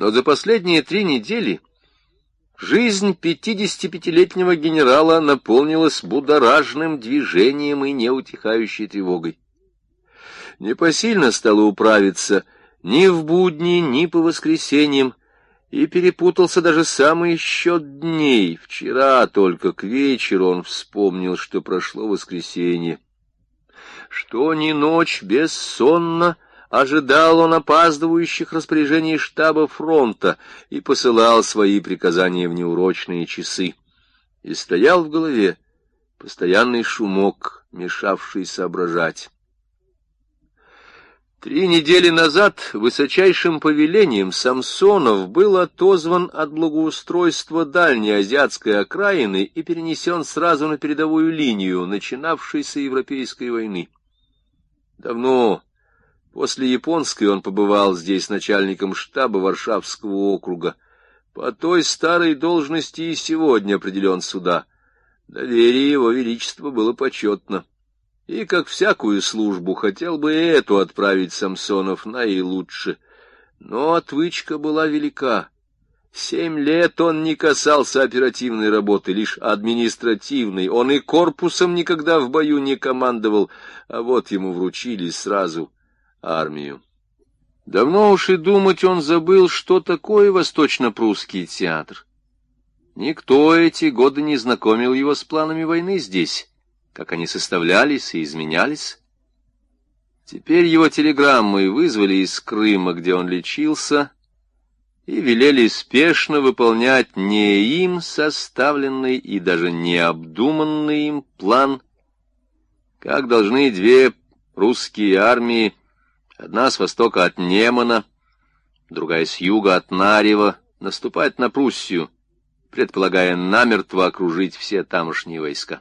Но за последние 3 недели жизнь 55-летнего генерала наполнилась будоражным движением и неутихающей тревогой. Непосильно стало управиться ни в будни, ни по воскресеньям, и перепутался даже самый счет дней. Вчера только к вечеру он вспомнил, что прошло воскресенье. Что ни ночь бессонно ожидал он опаздывающих распоряжений штаба фронта и посылал свои приказания в неурочные часы. И стоял в голове постоянный шумок, мешавший соображать. 3 недели назад высочайшим повелением Самсонов был отозван от благоустройства дальней азиатской окраины и перенесен сразу на передовую линию начинавшейся Европейской войны. Давно, после японской, он побывал здесь начальником штаба Варшавского округа. По той старой должности и сегодня определен сюда. Доверие его величества было почетно. И, как всякую службу, хотел бы и эту отправить Самсонов наилучше. Но отвычка была велика. 7 лет он не касался оперативной работы, лишь административной. Он и корпусом никогда в бою не командовал, а вот ему вручили сразу армию. Давно уж и думать он забыл, что такое восточно-прусский театр. Никто эти годы не знакомил его с планами войны здесь, как они составлялись и изменялись. Теперь его телеграммой вызвали из Крыма, где он лечился, и велели спешно выполнять не им составленный и даже не обдуманный им план, как должны 2 русские армии, одна с востока от Немана, другая с юга от Нарева, наступать на Пруссию, предполагая намертво окружить все тамошние войска.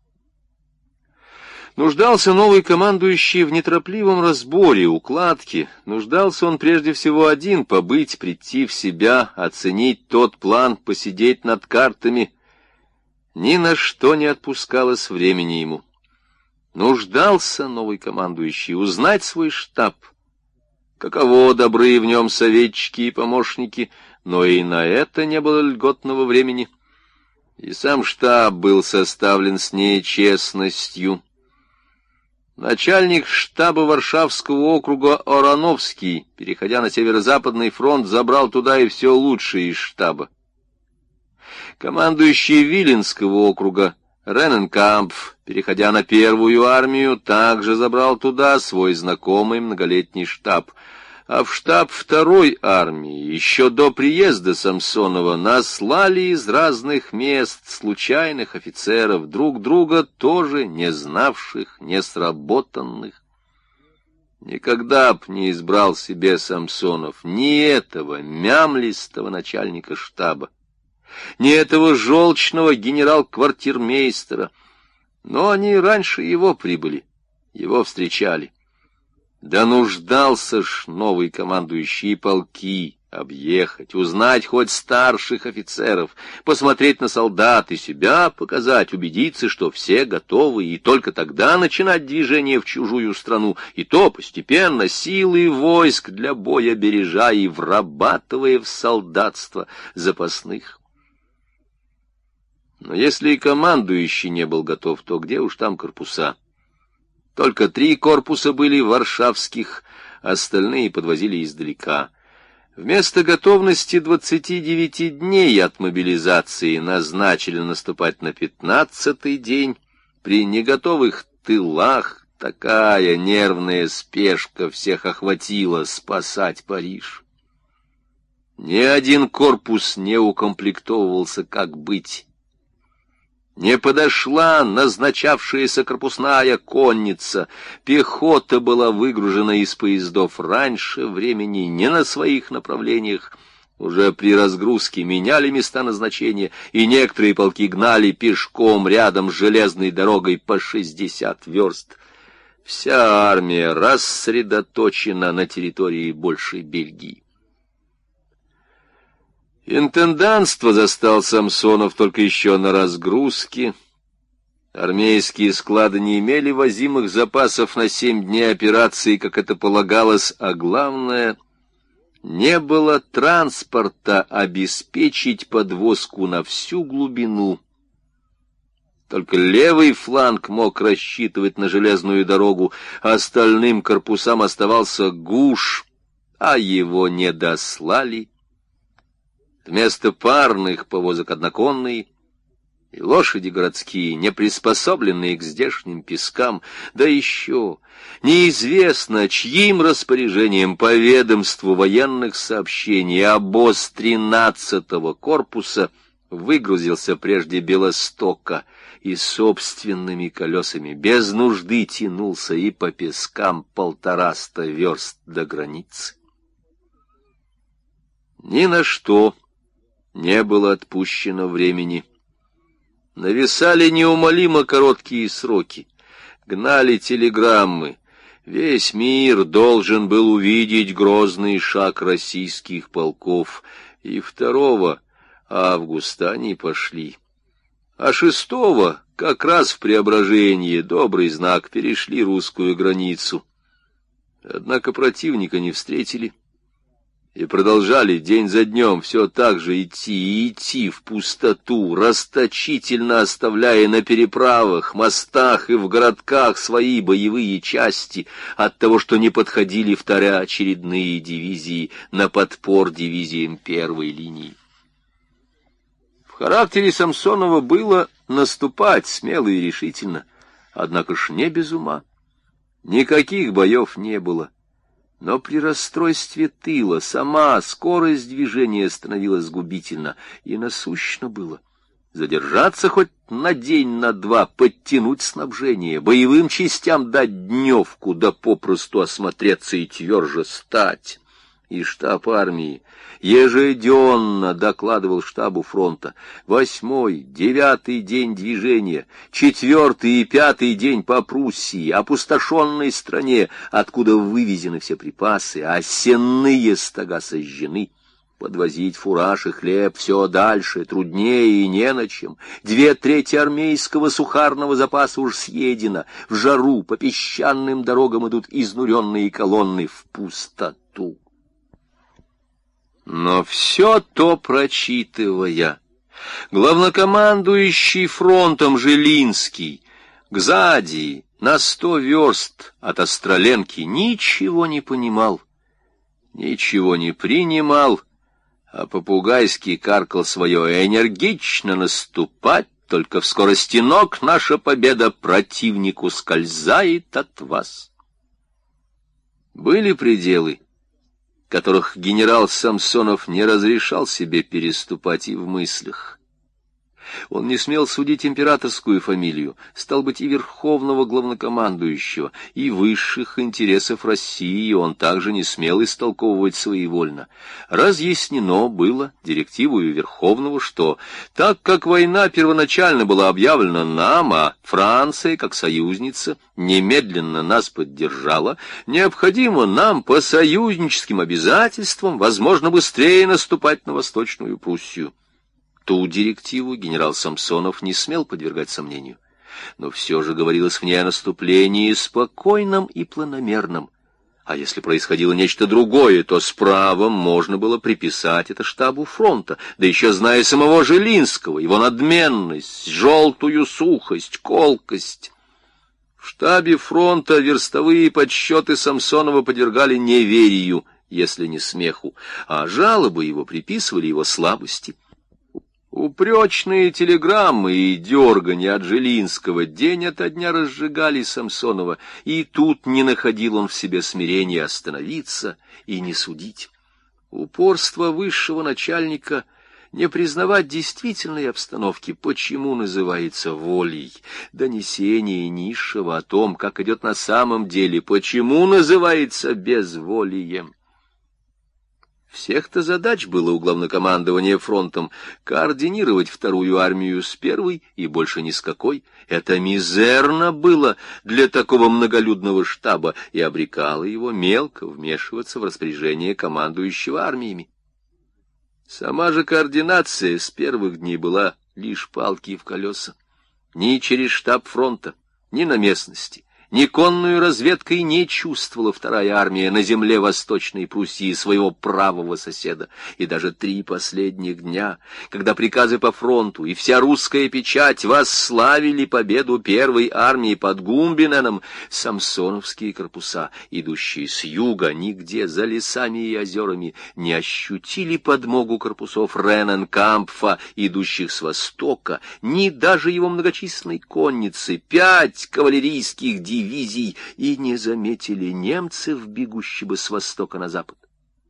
Нуждался новый командующий в неторопливом разборе, укладке. Нуждался он прежде всего один — побыть, прийти в себя, оценить тот план, посидеть над картами. Ни на что не отпускалось времени ему. Нуждался новый командующий узнать свой штаб. Каково добры в нем советчики и помощники, но и на это не было льготного времени. И сам штаб был составлен с нечестностью. Начальник штаба Варшавского округа Орановский, переходя на Северо-Западный фронт, забрал туда и все лучшее из штаба. Командующий Виленского округа Рененкампф, переходя на Первую армию, также забрал туда свой знакомый многолетний штаб. А в штаб 2-й армии еще до приезда Самсонова наслали из разных мест случайных офицеров, друг друга тоже не знавших, не сработанных. Никогда б не избрал себе Самсонов ни этого мямлистого начальника штаба, ни этого желчного генерал-квартирмейстера, но они раньше его прибыли, его встречали. Да нуждался ж новый командующий полки объехать, узнать хоть старших офицеров, посмотреть на солдат и себя показать, убедиться, что все готовы, и только тогда начинать движение в чужую страну, и то постепенно, силы войск для боя бережа и врабатывая в солдатство запасных. Но если и командующий не был готов, то где уж там корпуса? Только 3 корпуса были варшавских, остальные подвозили издалека. Вместо готовности 29 дней от мобилизации назначили наступать на 15-й день. При неготовых тылах такая нервная спешка всех охватила спасать Париж. Ни один корпус не укомплектовывался, как быть. Не подошла назначавшаяся корпусная конница. Пехота была выгружена из поездов раньше времени, не на своих направлениях. Уже при разгрузке меняли места назначения, и некоторые полки гнали пешком рядом с железной дорогой по 60 верст. Вся армия рассредоточена на территории большей Бельгии. Интендантство застал Самсонов только еще на разгрузке. Армейские склады не имели возимых запасов на 7 дней операции, как это полагалось, а главное, Не было транспорта обеспечить подвозку на всю глубину. Только левый фланг мог рассчитывать на железную дорогу, а остальным корпусам оставался гуш, а его не дослали. Вместо парных повозок одноконные, и лошади городские, не приспособленные к здешним пескам, да еще неизвестно, чьим распоряжением по ведомству военных сообщений обоз 13-го корпуса выгрузился прежде Белостока и собственными колесами без нужды тянулся и по пескам 150 верст до границы. Ни на что не было отпущено времени. Нависали неумолимо короткие сроки, гнали телеграммы. Весь мир должен был увидеть грозный шаг российских полков, и 2 августа они пошли. А 6 как раз в Преображении, добрый знак, перешли русскую границу. Однако противника не встретили. И продолжали день за днем все так же идти и идти в пустоту, расточительно оставляя на переправах, мостах и в городках свои боевые части от того, что не подходили второочередные дивизии на подпор дивизиям первой линии. В характере Самсонова было наступать смело и решительно, однако ж не без ума. Никаких боев не было. Но при расстройстве тыла сама скорость движения становилась губительна, и насущно было задержаться хоть на день, на два, подтянуть снабжение, боевым частям дать дневку, да попросту осмотреться и тверже стать. И штаб армии ежедневно докладывал штабу фронта: 8-й, 9-й день движения, 4-й и 5-й день по Пруссии, опустошенной стране, откуда вывезены все припасы, а сенные стога сожжены. Подвозить фураж и хлеб все дальше, труднее и не на чем. 2/3 армейского сухарного запаса уж съедено. В жару по песчаным дорогам идут изнуренные колонны в пустоту. Но все то прочитывая, главнокомандующий фронтом Жилинский к Задии на 100 верст от Остроленки ничего не понимал, ничего не принимал, а попугайски каркал свое: энергично наступать, только в скорости ног наша победа противнику скользает от вас. Были пределы, которых генерал Самсонов не разрешал себе переступать и в мыслях. Он не смел судить императорскую фамилию, стал быть, и верховного главнокомандующего, и высших интересов России он также не смел истолковывать своевольно. Разъяснено было директивою верховного, что, так как война первоначально была объявлена нам, а Франция, как союзница, немедленно нас поддержала, необходимо нам по союзническим обязательствам, возможно, быстрее наступать на Восточную Пруссию. Ту директиву генерал Самсонов не смел подвергать сомнению, но все же говорилось в ней о наступлении спокойном и планомерном. А если происходило нечто другое, то с правом можно было приписать это штабу фронта, да еще зная самого Жилинского, его надменность, желтую сухость, колкость. В штабе фронта верстовые подсчеты Самсонова подвергали неверию, если не смеху, а жалобы его приписывали его слабости. Упречные телеграммы и дерганье от Жилинского день ото дня разжигали Самсонова, и тут не находил он в себе смирения остановиться и не судить. Упорство высшего начальника не признавать действительной обстановки, почему называется волей, донесение низшего о том, как идет на самом деле, почему называется безволием. Всех-то задач было у главнокомандования фронтом координировать вторую армию с первой и больше ни с какой. Это мизерно было для такого многолюдного штаба и обрекало его мелко вмешиваться в распоряжение командующего армиями. Сама же координация с первых дней была лишь палки в колеса. Ни через штаб фронта, ни на местности, ни конную разведкой не чувствовала вторая армия на земле Восточной Пруссии своего правого соседа. И даже 3 последних дня, когда приказы по фронту и вся русская печать восславили победу первой армии под Гумбиненом, самсоновские корпуса, идущие с юга, нигде за лесами и озерами, не ощутили подмогу корпусов Рененкампфа, идущих с востока, ни даже его многочисленной конницы, 5 кавалерийских дивизий, и не заметили немцев, бегущих с востока на запад.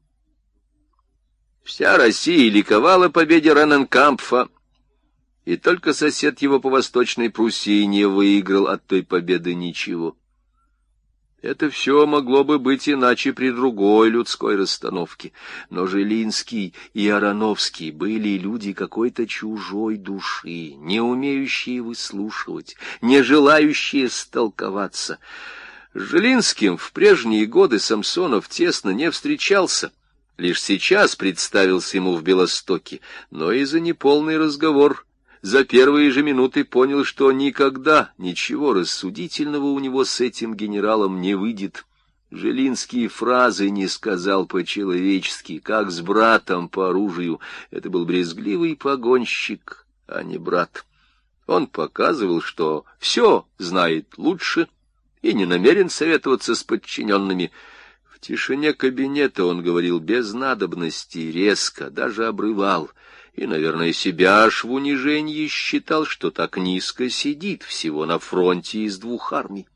Вся Россия ликовала победе Рененкампфа, и только сосед его по Восточной Пруссии не выиграл от той победы ничего. Это все могло бы быть иначе при другой людской расстановке, но Жилинский и Ароновский были люди какой-то чужой души, не умеющие выслушивать, не желающие столковаться. С Жилинским в прежние годы Самсонов тесно не встречался, лишь сейчас представился ему в Белостоке, но и за неполный разговор за первые же минуты понял, что никогда ничего рассудительного у него с этим генералом не выйдет. Жилинский фразы не сказал по-человечески, как с братом по оружию. Это был брезгливый погонщик, а не брат. Он показывал, что все знает лучше и не намерен советоваться с подчиненными. В тишине кабинета он говорил без надобности, резко, даже обрывал. И, наверное, себя аж в унижении считал, что так низко сидит всего на фронте из 2 армий.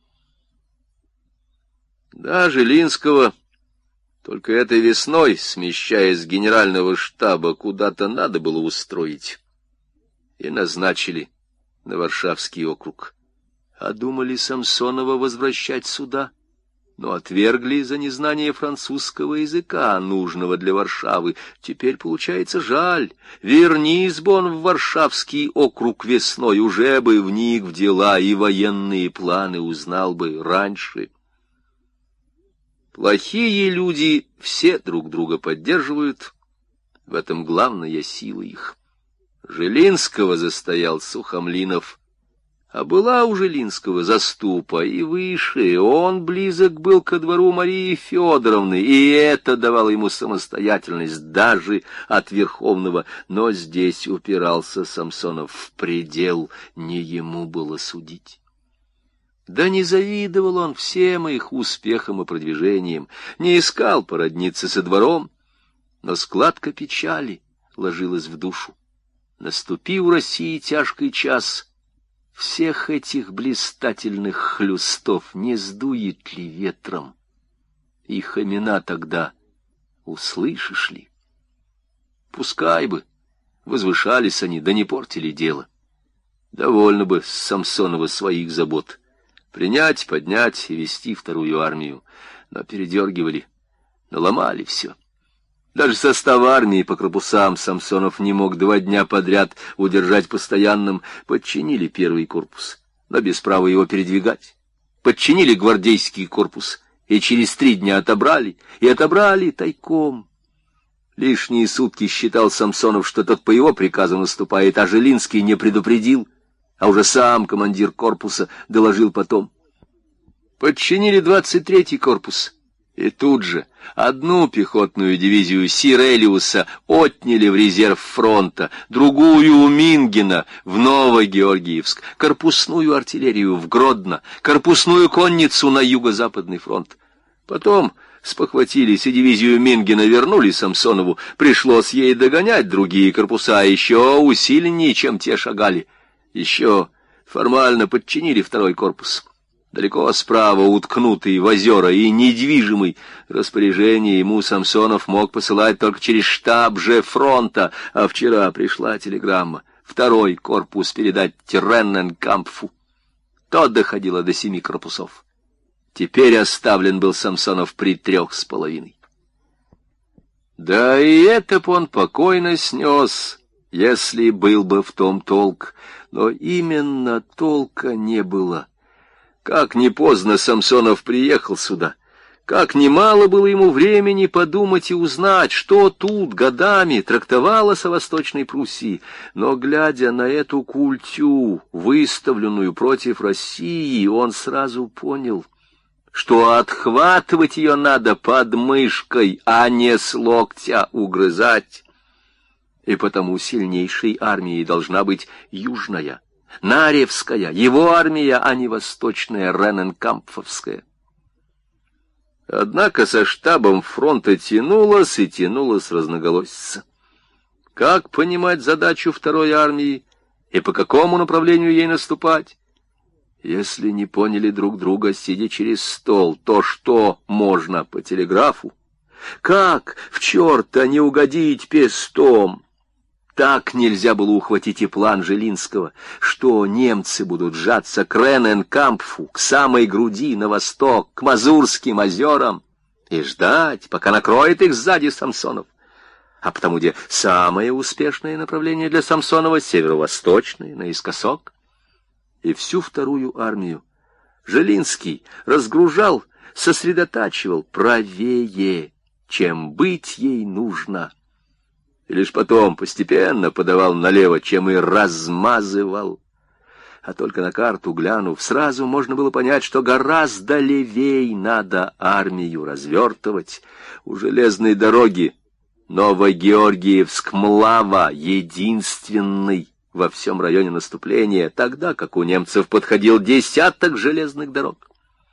Да, Жилинского только этой весной, смещаясь с генерального штаба, куда-то надо было устроить. И назначили на Варшавский округ. А думали Самсонова возвращать сюда, но отвергли за незнание французского языка, нужного для Варшавы. Теперь, получается, жаль. Вернись бы он в Варшавский округ весной, уже бы вник в дела и военные планы узнал бы раньше. Плохие люди все друг друга поддерживают, в этом главная сила их. Жилинского застоял Сухомлинов, а была у Жилинского заступа и выше, он близок был ко двору Марии Федоровны, и это давало ему самостоятельность даже от Верховного, но здесь упирался Самсонов в предел, не ему было судить. Да не завидовал он всем их успехам и продвижениям, не искал породниться со двором, но складка печали ложилась в душу. Наступил в России тяжкий час, всех этих блистательных хлыстов не сдует ли ветром? Их имена тогда услышишь ли? Пускай бы возвышались они, да не портили дело. Довольно бы с Самсонова своих забот. Принять, поднять и вести вторую армию. Но передергивали, наломали все. Даже состав армии по корпусам Самсонов не мог 2 дня подряд удержать постоянным. Подчинили первый корпус, но без права его передвигать. Подчинили гвардейский корпус, и через 3 дня отобрали, и отобрали тайком. Лишние сутки считал Самсонов, что тот по его приказу наступает, а Жилинский не предупредил, а уже сам командир корпуса доложил потом. Подчинили 23-й корпус. И тут же 1 пехотную дивизию Сирелиуса отняли в резерв фронта, другую у Мингена в Новогеоргиевск, корпусную артиллерию в Гродно, корпусную конницу на юго-западный фронт. Потом спохватились и дивизию Мингена вернули Самсонову, пришлось ей догонять другие корпуса, еще усиленнее, чем те шагали. Еще формально подчинили 2-й корпус. Далеко справа уткнутый в озера и недвижимый, распоряжение ему Самсонов мог посылать только через штаб же фронта, а вчера пришла телеграмма: 2-й корпус передать Рененкампфу. Тот доходило до 7 корпусов. Теперь оставлен был Самсонов при 3,5. Да и это б он покойно снес, если был бы в том толк, но именно толка не было. Как не поздно Самсонов приехал сюда, Как немало было ему времени подумать и узнать, что тут годами трактовалось о Восточной Пруссии, но, глядя на эту культю, выставленную против России, он сразу понял, что отхватывать ее надо под мышкой, а не с локтя угрызать. И потому сильнейшей армией должна быть южная, Наревская, его армия, а не восточная, Ренненкампфовская. Однако со штабом фронта тянулось и тянулось разноголосица. Как понимать задачу второй армии и по какому направлению ей наступать? Если не поняли друг друга, сидя через стол, то что можно по телеграфу? Как в черта не угодить пестом? Так нельзя было ухватить и план Жилинского, что немцы будут сжаться к Ренненкампфу, к самой груди на восток, к Мазурским озерам, и ждать, пока накроет их сзади Самсонов. А потому где самое успешное направление для Самсонова — северо-восточное, наискосок. И всю вторую армию Жилинский разгружал, сосредотачивал правее, чем быть ей нужно. И лишь потом постепенно подавал налево, чем и размазывал. А только на карту глянув, сразу можно было понять, что гораздо левей надо армию развертывать. У железной дороги Новогеоргиевск-Млава единственный во всем районе наступления, тогда как у немцев подходил десяток железных дорог.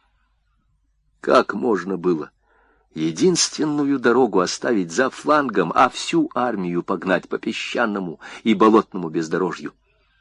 Как можно было единственную дорогу оставить за флангом, а всю армию погнать по песчаному и болотному бездорожью?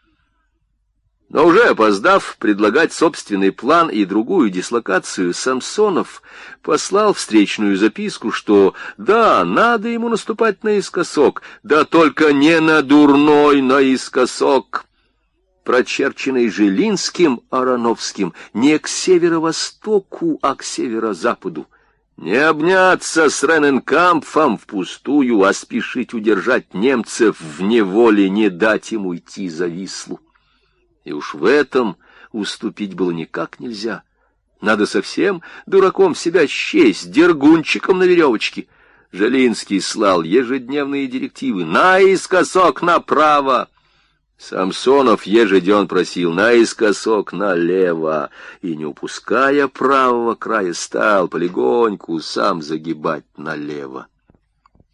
Но уже опоздав предлагать собственный план и другую дислокацию, Самсонов послал встречную записку, что да, надо ему наступать наискосок, да только не на дурной наискосок, прочерченный Жилинским, Ароновским, не к северо-востоку, а к северо-западу. Не обняться с Ренненкампфом впустую, а спешить удержать немцев в неволе, не дать им уйти за Вислу. И уж в этом уступить было никак нельзя. Надо совсем дураком себя счесть, дергунчиком на веревочке. Жилинский слал ежедневные директивы: наискосок направо. Самсонов ежеден просил наискосок налево, и, не упуская правого края, стал полегоньку сам загибать налево.